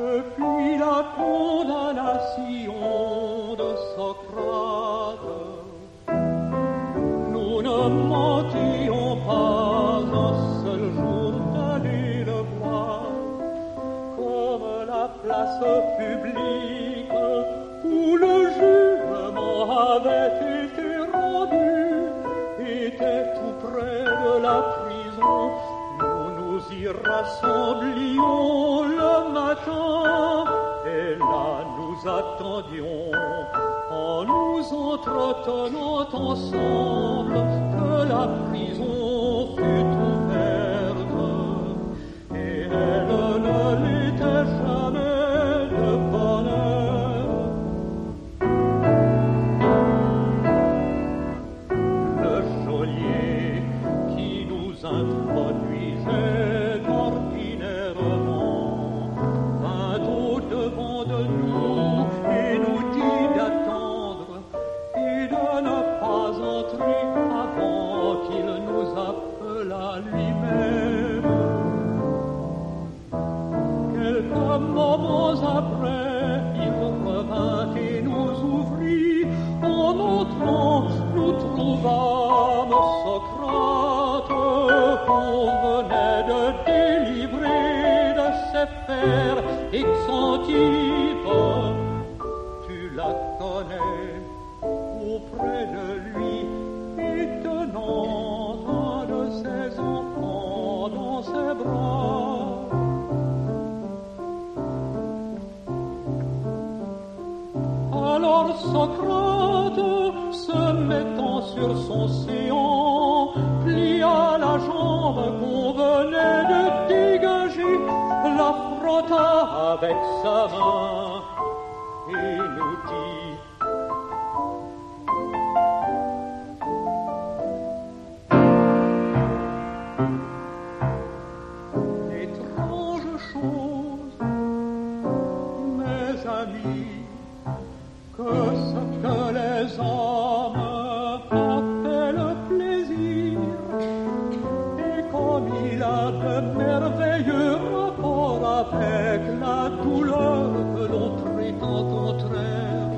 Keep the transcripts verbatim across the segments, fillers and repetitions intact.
Depuis la condamnation de Socrate, nous ne mentions pas un seul jour d'aller le voir, comme la place publique où le jugement avait été rendu était tout près de la prison. Nous nous y rassemblions le matin et là nous attendions en nous entretenant ensemble que la prison fût ouverte, et elle ne l'était jamais de bonne heure. Le geôlier qui nous introduisait ordinairement vint au-devant de nous et nous dit d'attendre et de ne pas entrer avant qu'il nous appelât lui-même. Quelques moments après, il revint et nous ouvrit. En entrant, nous trouvâmes Socrate qu'on venait de délivrer de ses fers exantives. Tu la connais, auprès de lui, et tenant un de ses enfants dans ses bras. Alors Socrate, se mettant sur son séant, plia la jambe qu'on venait de dégager, la frotta avec sa main et nous dit: étrange chose, mes amis, que ce que les hommes appellent plaisir, et comme il a de merveilleux rapports avec la douleur que l'on prétend contraire.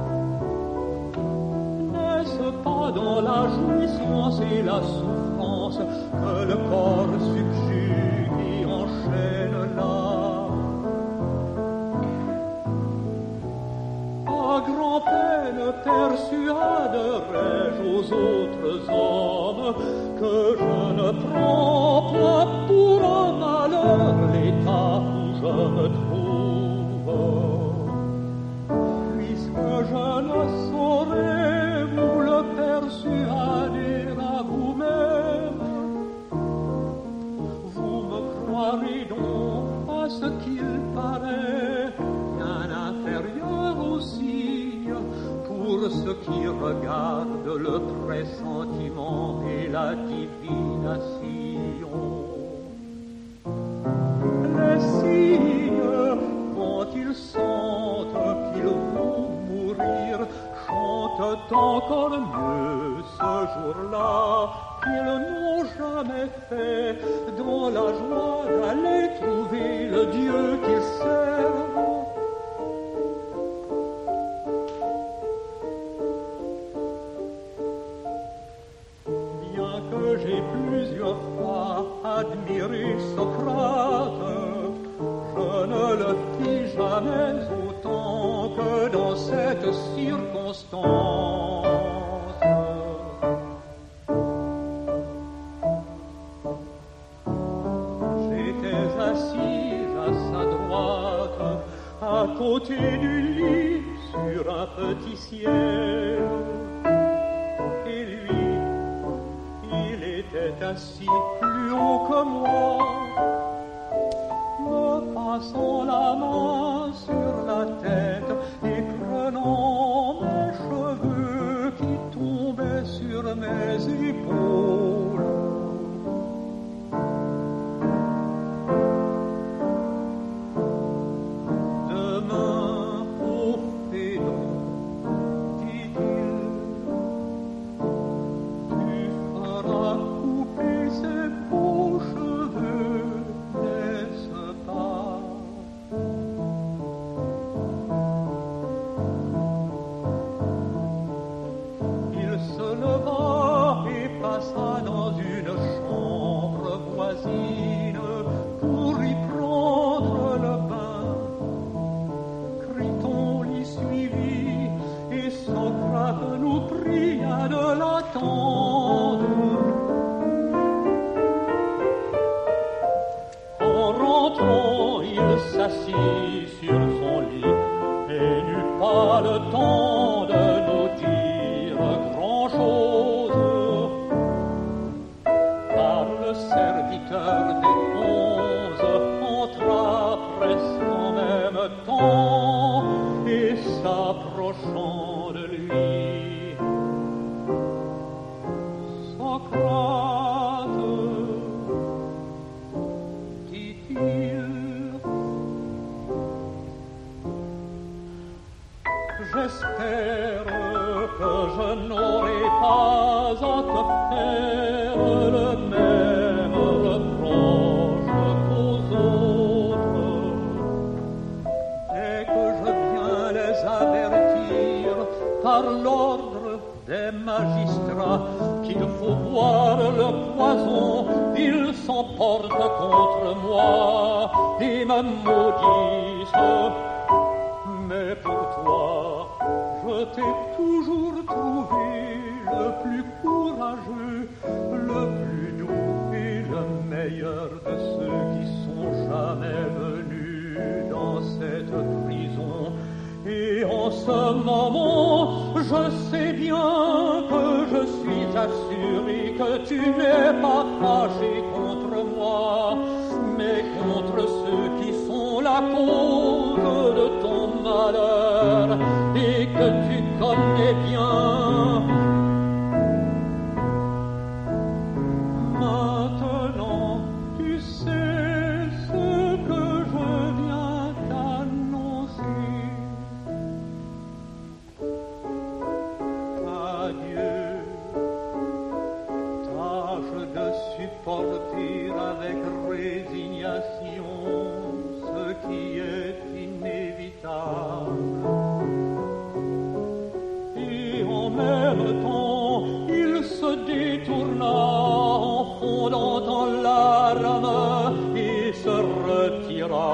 N'est-ce pas dans la jouissance et la souffrance que le corps subjugue et enchaîne l'âme? À grand-peine persuaderai-je aux autres hommes que je ne prends pas pour un malheur l'état où je me trouve, puisque je ne saurais vous le persuader à vous-même. Vous me croirez donc à ce qu'il paraît bien inférieur aussi pour ce qui regarde le pressentiment et la divination. Les signes, quand ils sentent qu'ils vont mourir, chantent encore mieux ce jour-là qu'ils n'ont jamais fait dans la joie d'aller trouver le Dieu qu'ils servent. J'ai plusieurs fois admiré Socrate, je ne le fis jamais autant que dans cette circonstance. J'étais assise à sa droite, à côté du lit, sur un petit ciel. Était assis plus haut que moi, me passant la main sur la tête et prenant mes cheveux qui tombaient sur mes épaules. Demain, au Phédon, dit-il, tu feras ses beaux cheveux, n'est-ce pas? sur son lit et n'eut pas le temps de nous dire grand-chose. Car le serviteur des onze entra presque en même temps et s'approchant de lui, Socrate, dit-il, j'espère que je n'aurai pas à te faire le même reproche qu'aux autres. Dès que je viens les avertir par l'ordre des magistrats qu'il faut boire le poison, ils s'emportent contre moi et me maudissent. Mais pour toi, je t'ai toujours trouvé le plus courageux, le plus doux et le meilleur de ceux qui sont jamais venus dans cette prison. Et en ce moment, je sais bien que je suis assuré que tu n'es pas fâché contre moi, mais contre ceux qui sont la cause de ton malheur et que tu connais bien. Maintenant, tu sais ce que je viens t'annoncer. Adieu, tâche de supporter avec résignation ce qui est inévitable. Et en même temps, il se détourna en fondant en larmes et se retira.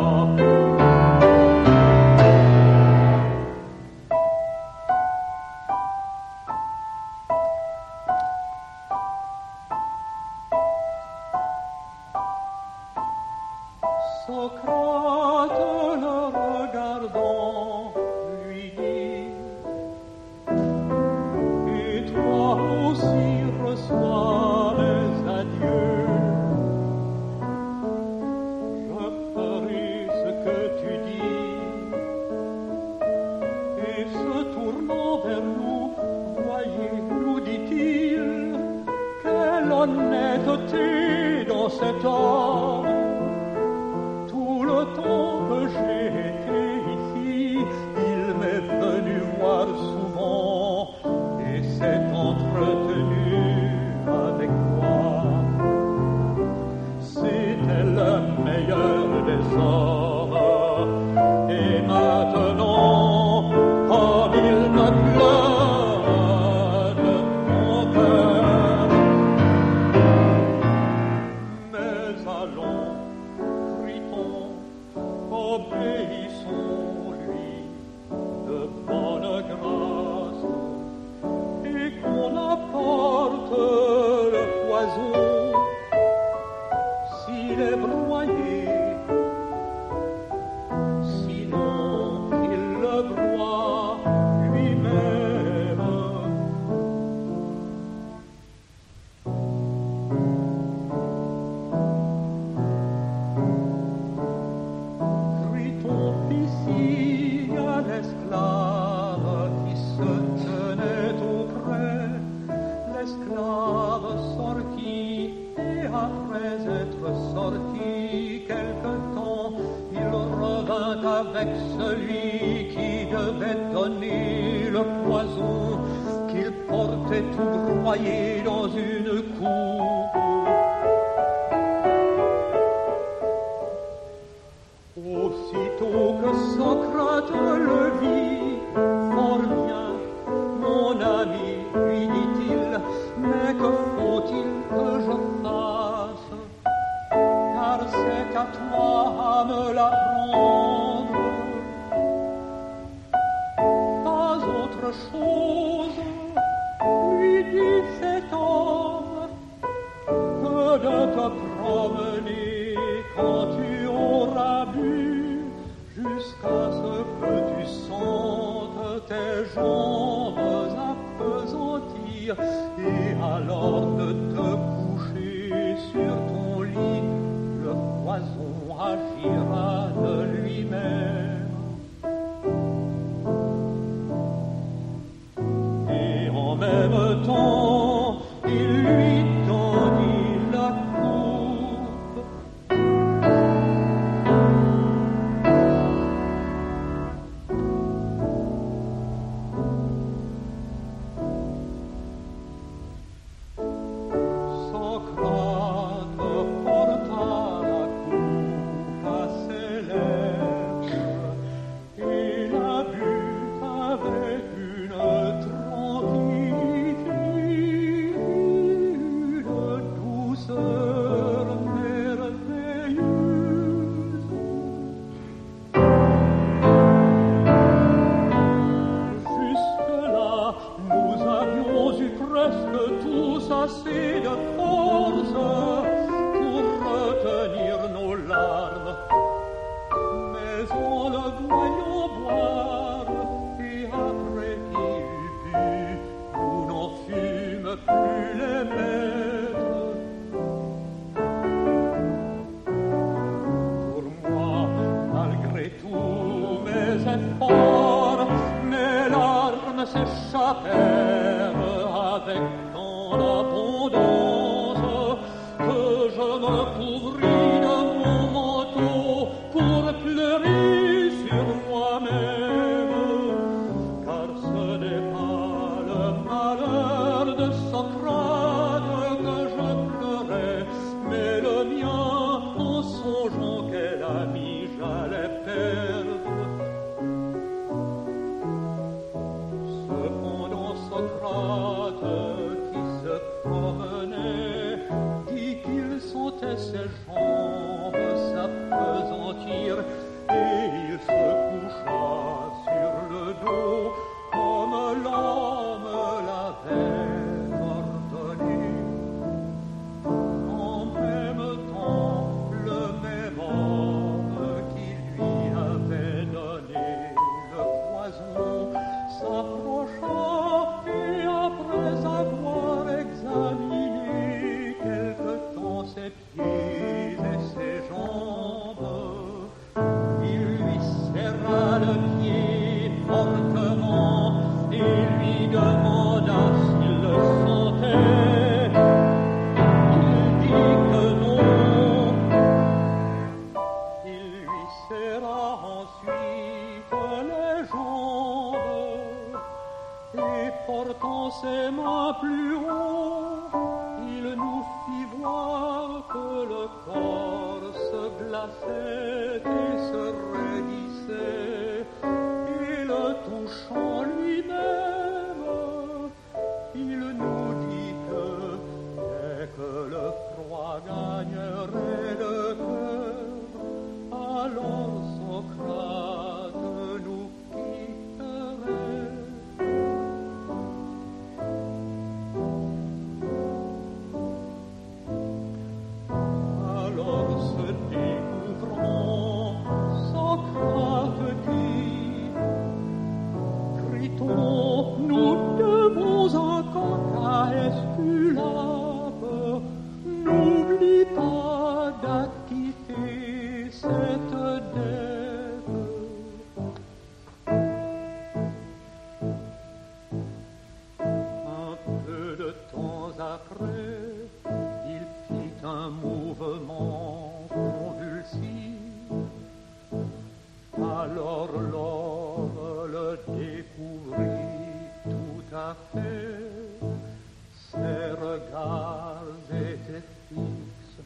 Socrate, le regardant, lui dit, et toi aussi reçois mes adieux. Je ferai ce que tu dis. Et se tournant vers nous, voyez, nous dit-il, quelle honnêteté dans cet homme. Le temps que j'ai été ici, il m'est venu voir souvent et s'est entretenu avec moi. C'était le meilleur des hommes. Et maintenant, comme il me pleure mon cœur, mais allons, obéissons-lui de bonne grâce et qu'on apporte le poison s'il est broyé, sinon qu'il le broie lui-même. L'esclave qui se tenait auprès, l'esclave sortit, et après être sorti quelque temps, il revint avec celui qui devait donner le poison qu'il portait tout broyé dans une coupe. Aussitôt que Socrate le vit, fort bien, mon ami, lui dit-il, mais que faut-il que je fasse? Car c'est à toi à me l'apprendre. Pas autre chose, lui dit cet homme, que de te promener quand tu auras bu dire, et alors de te coucher sur ton lit, le poison agira de lui-même. Et en même temps, il lui tendit la coupe. Socrate porta la coupe à ses lèvres et la but avec une tranquillité, une douceur merveilleuse. Jusque-là, nous avions eu presque tous assez de force pour retenir nos larmes, mais en le voyant boire, et après qu'il eut bu, nous n'en fûmes plus les maîtres. Pour moi, malgré tous mes efforts, mes larmes s'échappèrent avec tant d'abondance que je me couvris de mon manteau pour pleurer sur moi-même, car ce n'est pas le malheur de Socrate que je pleurais, mais le mien en songeant quel ami j'allais perdre. Cependant Socrate, qui se promenait, dit qu'il sentait ses jambes s'appesantir, et il se coucha sur le dos comme l'homme l'avait ordonné. En même temps, le même homme qui lui avait donné le poison s'approcha, et après avoir examiné quelque temps ses pieds et ses jambes, il lui serra le pied fortement et lui demanda s'il le sentait. Il dit que non. Il lui serra ensuite les jambes, et portant ses mains plus haut, il nous fit voir que le corps se glaçait et se raidissait, et le touchant lui-même, il nous dit que dès que le froid gagnerait le cœur, alors Socrate nous quitterait. Alors se découvrant, Socrate dit, Criton, nous devons encore à Esculape, n'oublie pas d'acquitter cette dette. Un peu de temps après, il fit un mouvement convulsif. Alors l'homme le découvrit tout à fait. Ses regards étaient fixes.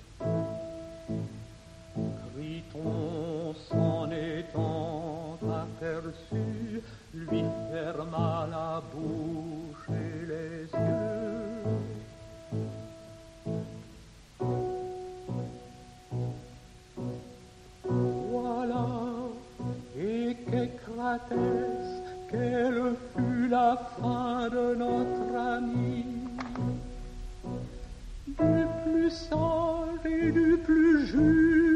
Criton, s'en étant aperçu, lui ferma la bouche et les yeux. Voilà, et qu'éclatesse, quelle fut la fin de notre ami. Du plus sage et du plus juste,